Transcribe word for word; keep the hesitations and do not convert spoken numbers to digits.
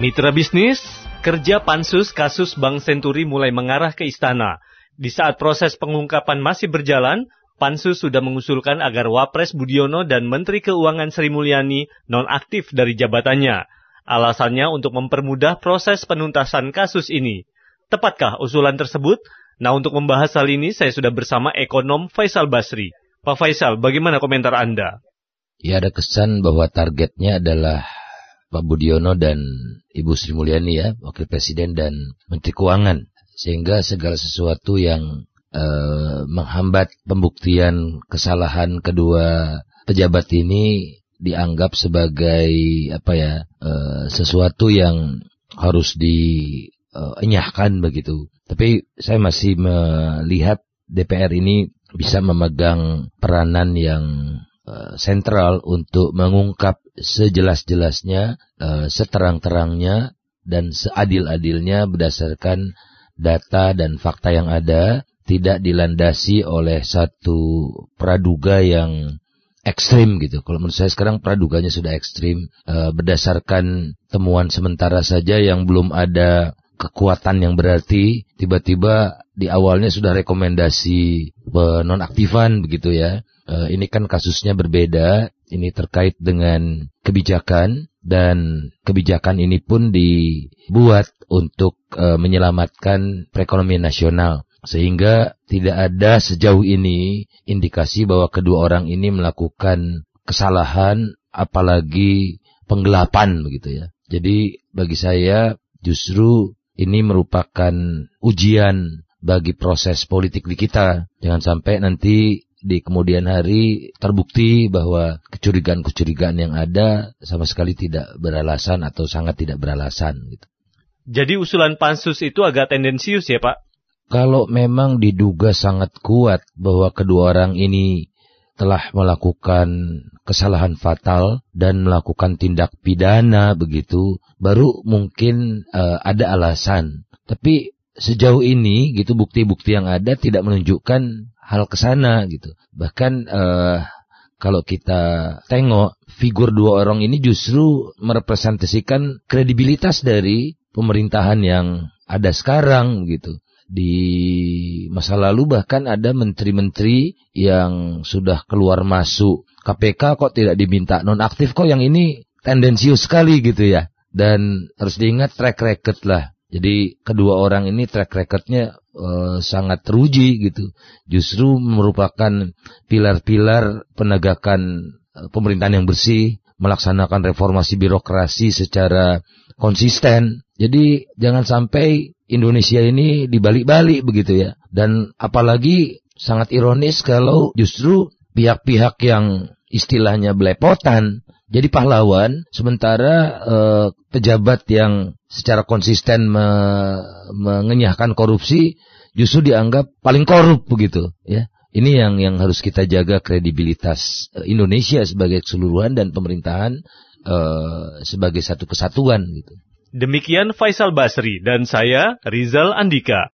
Mitra bisnis, kerja pansus kasus Bank Senturi mulai mengarah ke istana. Di saat proses pengungkapan masih berjalan, pansus sudah mengusulkan agar Wapres Budiono dan Menteri Keuangan Sri Mulyani nonaktif dari jabatannya. Alasannya untuk mempermudah proses penuntasan kasus ini. Tepatkah usulan tersebut? Nah, untuk membahas hal ini, saya sudah bersama ekonom Faisal Basri. Pak Faisal, bagaimana komentar Anda? Ya, ada kesan bahwa targetnya adalah Pak Budiono dan Ibu Sri Mulyani, ya, Wakil Presiden dan Menteri Keuangan. Sehingga segala sesuatu yang eh, menghambat pembuktian kesalahan kedua pejabat ini dianggap sebagai apa ya eh, sesuatu yang harus dienyahkan begitu. Tapi saya masih melihat D P R ini bisa memegang peranan yang uh, sentral untuk mengungkap sejelas-jelasnya, uh, seterang-terangnya, dan seadil-adilnya berdasarkan data dan fakta yang ada, tidak dilandasi oleh satu praduga yang ekstrim gitu. Kalau menurut saya sekarang praduganya sudah ekstrim, uh, berdasarkan temuan sementara saja yang belum ada kekuatan yang berarti, tiba-tiba di awalnya sudah rekomendasi penonaktifan begitu ya. E, ini kan kasusnya berbeda, ini terkait dengan kebijakan, dan kebijakan ini pun dibuat untuk e, menyelamatkan perekonomian nasional. Sehingga tidak ada sejauh ini indikasi bahwa kedua orang ini melakukan kesalahan, apalagi penggelapan begitu ya. Jadi bagi saya justru ini merupakan ujian bagi proses politik di kita. Jangan sampai nanti di kemudian hari terbukti bahwa kecurigaan-kecurigaan yang ada sama sekali tidak beralasan atau sangat tidak beralasan gitu. Jadi usulan pansus itu agak tendensius ya, Pak? Kalau memang diduga sangat kuat bahwa kedua orang ini telah melakukan kesalahan fatal dan melakukan tindak pidana begitu, baru mungkin uh, ada alasan. Tapi sejauh ini gitu bukti-bukti yang ada tidak menunjukkan hal kesana gitu. Bahkan uh, kalau kita tengok figur dua orang ini justru merepresentasikan kredibilitas dari pemerintahan yang ada sekarang gitu. Di masa lalu bahkan ada menteri-menteri yang sudah keluar masuk K P K kok tidak diminta nonaktif, kok yang ini tendensius sekali gitu ya. Dan harus diingat track record lah. Jadi kedua orang ini track recordnya uh, sangat teruji gitu. Justru merupakan pilar-pilar penegakan uh, pemerintahan yang bersih, melaksanakan reformasi birokrasi secara konsisten. Jadi jangan sampai Indonesia ini dibalik-balik begitu ya. Dan apalagi sangat ironis kalau justru pihak-pihak yang istilahnya belepotan jadi pahlawan, sementara eh, pejabat yang secara konsisten me- mengenyahkan korupsi justru dianggap paling korup begitu ya. Ini yang yang harus kita jaga, kredibilitas Indonesia sebagai keseluruhan dan pemerintahan eh, sebagai satu kesatuan gitu. Demikian Faisal Basri dan saya Rizal Andika.